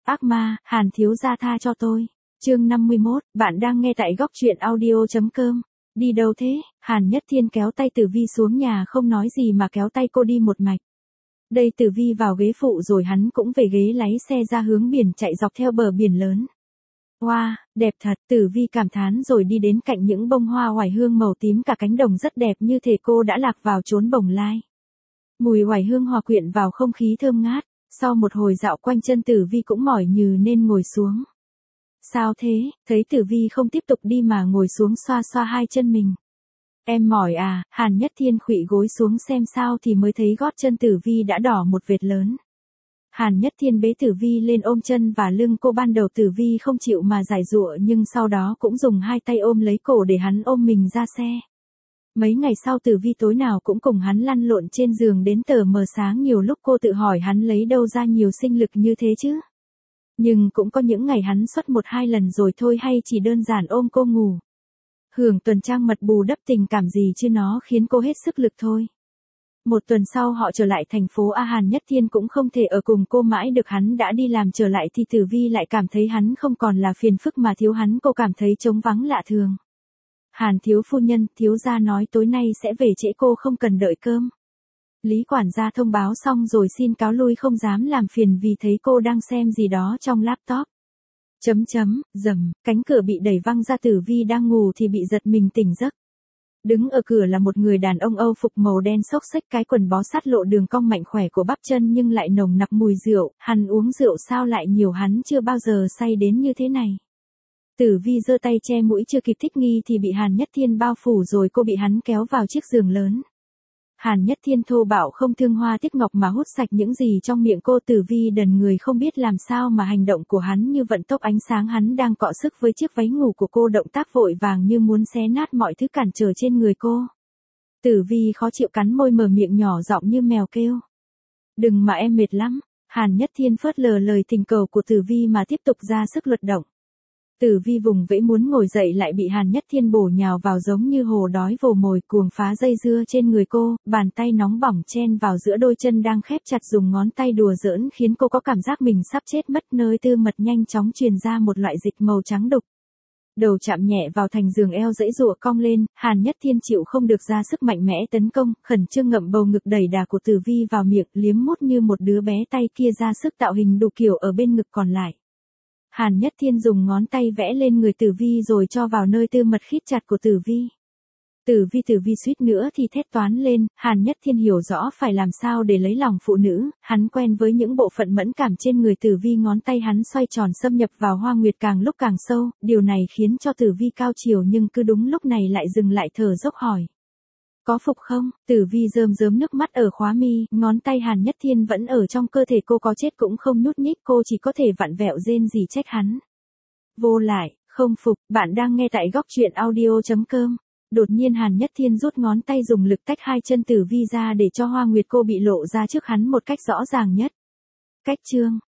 ác ma, Hàn thiếu gia tha cho tôi. Chương 51, bạn đang nghe tại góc truyện audio.com. Đi đâu thế? Hàn Nhất Thiên kéo tay Tử Vi xuống nhà không nói gì mà kéo tay cô đi một mạch. Đây Tử Vi vào ghế phụ rồi hắn cũng về ghế lái xe ra hướng biển chạy dọc theo bờ biển lớn. Wow, đẹp thật, Tử Vi cảm thán rồi đi đến cạnh những bông hoa oải hương màu tím cả cánh đồng rất đẹp như thể cô đã lạc vào chốn bồng lai. Mùi oải hương hòa quyện vào không khí thơm ngát, sau một hồi dạo quanh chân Tử Vi cũng mỏi nhừ nên ngồi xuống. Sao thế? Thấy Tử Vi không tiếp tục đi mà ngồi xuống xoa xoa hai chân mình. Em mỏi à? Hàn Nhất Thiên khuỵu gối xuống xem sao thì mới thấy gót chân Tử Vi đã đỏ một vệt lớn. Hàn Nhất Thiên bế Tử Vi lên ôm chân và lưng cô, ban đầu Tử Vi không chịu mà giãy giụa nhưng sau đó cũng dùng hai tay ôm lấy cổ để hắn ôm mình ra xe. Mấy ngày sau Tử Vi tối nào cũng cùng hắn lăn lộn trên giường đến tờ mờ sáng, nhiều lúc cô tự hỏi hắn lấy đâu ra nhiều sinh lực như thế chứ. Nhưng cũng có những ngày hắn xuất 1-2 lần rồi thôi, hay chỉ đơn giản ôm cô ngủ. Hưởng tuần trăng mật bù đắp tình cảm gì chứ, nó khiến cô hết sức lực thôi. Một tuần sau họ trở lại thành phố A. Hàn Nhất Thiên cũng không thể ở cùng cô mãi được, hắn đã đi làm trở lại thì Tử Vi lại cảm thấy hắn không còn là phiền phức mà thiếu hắn, cô cảm thấy trống vắng lạ thường. Hàn thiếu phu nhân, thiếu gia nói tối nay sẽ về trễ, cô không cần đợi cơm. Lý quản gia thông báo xong rồi xin cáo lui, không dám làm phiền vì thấy cô đang xem gì đó trong laptop. Rầm, cánh cửa bị đẩy văng ra, Tử Vi đang ngủ thì bị giật mình tỉnh giấc. Đứng ở cửa là một người đàn ông Âu phục màu đen xốc xếch, cái quần bó sát lộ đường cong mạnh khỏe của bắp chân nhưng lại nồng nặc mùi rượu. Hắn uống rượu sao lại nhiều, hắn chưa bao giờ say đến như thế này. Tử Vi giơ tay che mũi, chưa kịp thích nghi thì bị Hàn Nhất Thiên bao phủ rồi, cô bị hắn kéo vào chiếc giường lớn. Hàn Nhất Thiên thô bạo không thương hoa tiếc ngọc mà hút sạch những gì trong miệng cô. Tử Vi đần người không biết làm sao mà hành động của hắn như vận tốc ánh sáng, hắn đang cọ sức với chiếc váy ngủ của cô, động tác vội vàng như muốn xé nát mọi thứ cản trở trên người cô. Tử Vi khó chịu cắn môi, mở miệng nhỏ giọng như mèo kêu. Đừng mà em mệt lắm. Hàn Nhất Thiên phớt lờ lời thỉnh cầu của Tử Vi mà tiếp tục ra sức luật động. Tử Vi vùng vẫy muốn ngồi dậy lại bị Hàn Nhất Thiên bổ nhào vào giống như hổ đói vồ mồi, cuồng phá dây dưa trên người cô, bàn tay nóng bỏng chen vào giữa đôi chân đang khép chặt, dùng ngón tay đùa giỡn khiến cô có cảm giác mình sắp chết mất. Nơi tư mật nhanh chóng truyền ra một loại dịch màu trắng đục. Đầu chạm nhẹ vào thành giường, eo giãy giụa cong lên, Hàn Nhất Thiên chịu không được ra sức mạnh mẽ tấn công, khẩn trương ngậm bầu ngực đầy đà của Tử Vi vào miệng, liếm mút như một đứa bé, tay kia ra sức tạo hình đủ kiểu ở bên ngực còn lại. Hàn Nhất Thiên dùng ngón tay vẽ lên người Tử Vi rồi cho vào nơi tư mật khít chặt của Tử Vi. Tử Vi suýt nữa thì thét toáng lên. Hàn Nhất Thiên hiểu rõ phải làm sao để lấy lòng phụ nữ, hắn quen với những bộ phận mẫn cảm trên người Tử Vi, ngón tay hắn xoay tròn xâm nhập vào hoa nguyệt càng lúc càng sâu, điều này khiến cho Tử Vi cao chiều nhưng cứ đúng lúc này lại dừng lại thở dốc hỏi. Có phục không? Tử Vi rơm rớm nước mắt ở khóa mi, ngón tay Hàn Nhất Thiên vẫn ở trong cơ thể cô, có chết cũng không nhúc nhích, cô chỉ có thể vặn vẹo rên rỉ trách hắn. Vô lại, không phục. Bạn đang nghe tại góc truyện audio.com. Đột nhiên Hàn Nhất Thiên rút ngón tay dùng lực tách hai chân Tử Vi ra để cho hoa nguyệt cô bị lộ ra trước hắn một cách rõ ràng nhất. Cách chương.